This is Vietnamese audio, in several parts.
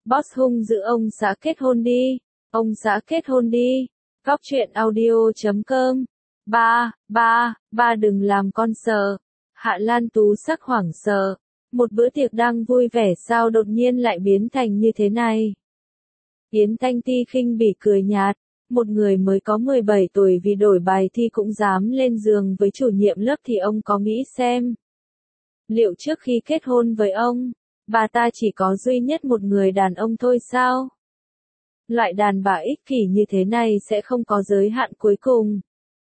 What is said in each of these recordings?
Boss hung dữ ông xã kết hôn đi. Ông xã kết hôn đi. Góc truyện audio.com. Ba đừng làm con sợ. Hạ Lan Tú sắc hoảng sợ. Một bữa tiệc đang vui vẻ sao đột nhiên lại biến thành như thế này. Yến Thanh Ti khinh bỉ cười nhạt. Một người mới có 17 tuổi vì đổi bài thi cũng dám lên giường với chủ nhiệm lớp thì ông có nghĩ xem. Liệu trước khi kết hôn với ông, bà ta chỉ có duy nhất một người đàn ông thôi sao? Loại đàn bà ích kỷ như thế này sẽ không có giới hạn cuối cùng.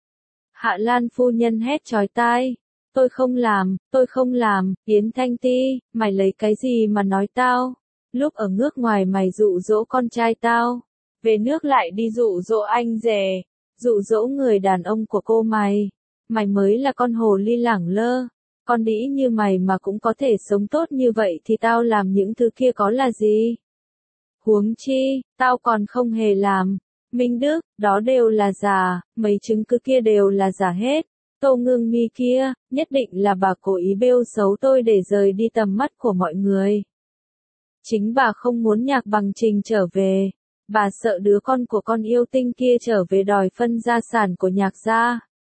Hạ Lan phu nhân hét chói tai. Tôi không làm, Yến Thanh Ti, mày lấy cái gì mà nói tao? Lúc ở nước ngoài mày dụ dỗ con trai tao, về nước lại đi dụ dỗ anh rể, dụ dỗ người đàn ông của cô mày. Mày mới là con hồ ly lẳng lơ, con đĩ như mày mà cũng có thể sống tốt như vậy thì tao làm những thứ kia có là gì? Huống chi, tao còn không hề làm. Minh Đức, đó đều là giả, mấy chứng cứ kia đều là giả hết. Tô Ngưng Mi kia, nhất định là bà cố ý bêu xấu tôi để rời đi tầm mắt của mọi người. Chính bà không muốn Nhạc Bằng Trình trở về. Bà sợ đứa con của con yêu tinh kia trở về đòi phân gia sản của Nhạc gia.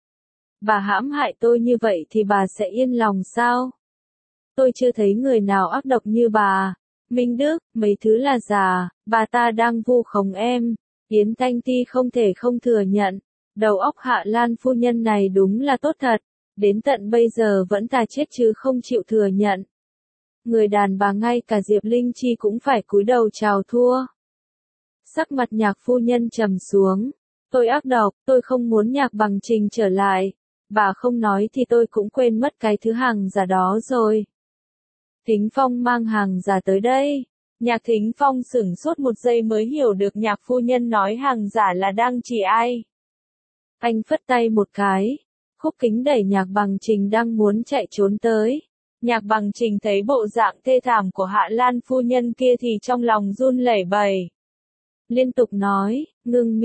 Bà hãm hại tôi như vậy thì bà sẽ yên lòng sao? Tôi chưa thấy người nào ác độc như bà. Minh Đức, mấy thứ là giả, bà ta đang vu khống em. Yến Thanh Ti không thể không thừa nhận. Đầu óc Hạ Lan phu nhân này đúng là tốt thật. Đến tận bây giờ vẫn thà chết chứ không chịu thừa nhận. Người đàn bà ngay cả Diệp Linh Chi cũng phải cúi đầu chào thua. Sắc mặt Nhạc phu nhân trầm xuống. Tôi ác độc, tôi không muốn Nhạc Bằng Trình trở lại. Bà không nói thì tôi cũng quên mất cái thứ hàng giả đó rồi. Thính Phong mang hàng giả tới đây. Nhạc Thính Phong sửng sốt một giây mới hiểu được Nhạc phu nhân nói hàng giả là đang chỉ ai. Anh phất tay một cái. Khúc Kính đẩy Nhạc Bằng Trình đang muốn chạy trốn tới. Nhạc Bằng Trình thấy bộ dạng thê thảm của Hạ Lan phu nhân kia thì trong lòng run lẩy bẩy. Liên tục nói, Ngưng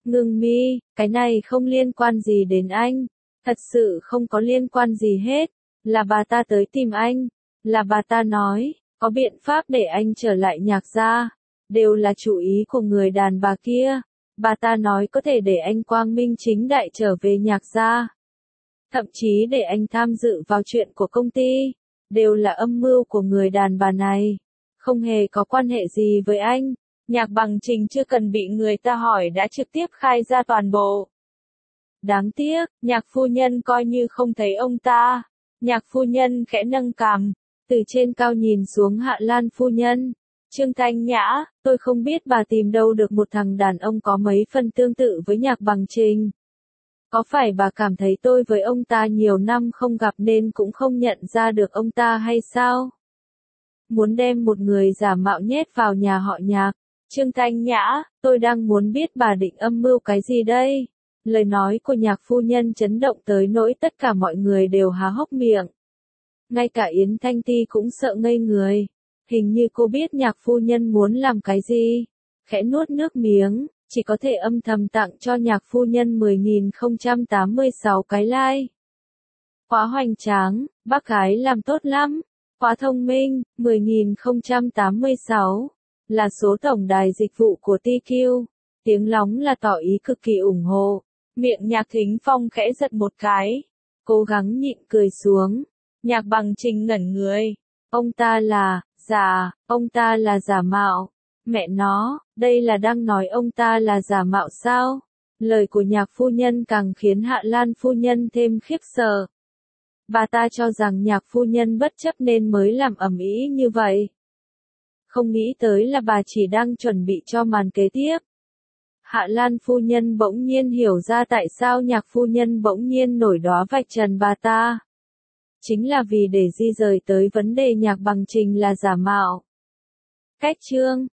Mi, cái này không liên quan gì đến anh. Thật sự không có liên quan gì hết. Là bà ta tới tìm anh. Là bà ta nói, có biện pháp để anh trở lại Nhạc gia. Đều là chủ ý của người đàn bà kia. Bà ta nói có thể để anh quang minh chính đại trở về Nhạc gia. Thậm chí để anh tham dự vào chuyện của công ty. Đều là âm mưu của người đàn bà này. Không hề có quan hệ gì với anh. Nhạc Bằng Trình chưa cần bị người ta hỏi đã trực tiếp khai ra toàn bộ. Đáng tiếc, Nhạc phu nhân coi như không thấy ông ta. Nhạc phu nhân khẽ nâng cằm, từ trên cao nhìn xuống Hạ Lan phu nhân. Trương Thanh Nhã, tôi không biết bà tìm đâu được một thằng đàn ông có mấy phần tương tự với Nhạc Bằng Trình. Có phải bà cảm thấy tôi với ông ta nhiều năm không gặp nên cũng không nhận ra được ông ta hay sao? Muốn đem một người giả mạo nhét vào nhà họ Nhạc. Trương Thanh Nhã, tôi đang muốn biết bà định âm mưu cái gì đây? Lời nói của Nhạc phu nhân chấn động tới nỗi tất cả mọi người đều há hốc miệng. Ngay cả Yến Thanh Ti cũng sợ ngây người. Hình như cô biết Nhạc phu nhân muốn làm cái gì. Khẽ nuốt nước miếng, chỉ có thể âm thầm tặng cho Nhạc phu nhân 10.086 cái like. Quá hoành tráng, bác gái làm tốt lắm. Quá thông minh, 10.086. Là số tổng đài dịch vụ của TQ. Tiếng lóng là tỏ ý cực kỳ ủng hộ. Miệng Nhạc Thính Phong khẽ giật một cái. Cố gắng nhịn cười xuống. Nhạc Bằng Trình ngẩn người. Ông ta là giả, ông ta là giả mạo. Mẹ nó, đây là đang nói ông ta là giả mạo sao? Lời của Nhạc phu nhân càng khiến Hạ Lan phu nhân thêm khiếp sợ. Bà ta cho rằng Nhạc phu nhân bất chấp nên mới làm ầm ĩ như vậy. Không nghĩ tới là bà chỉ đang chuẩn bị cho màn kế tiếp. Hạ Lan phu nhân bỗng nhiên hiểu ra tại sao Nhạc phu nhân bỗng nhiên nổi đoá vạch trần bà ta. Chính là vì để di rời tới vấn đề Nhạc Bằng Trình là giả mạo. Cách chương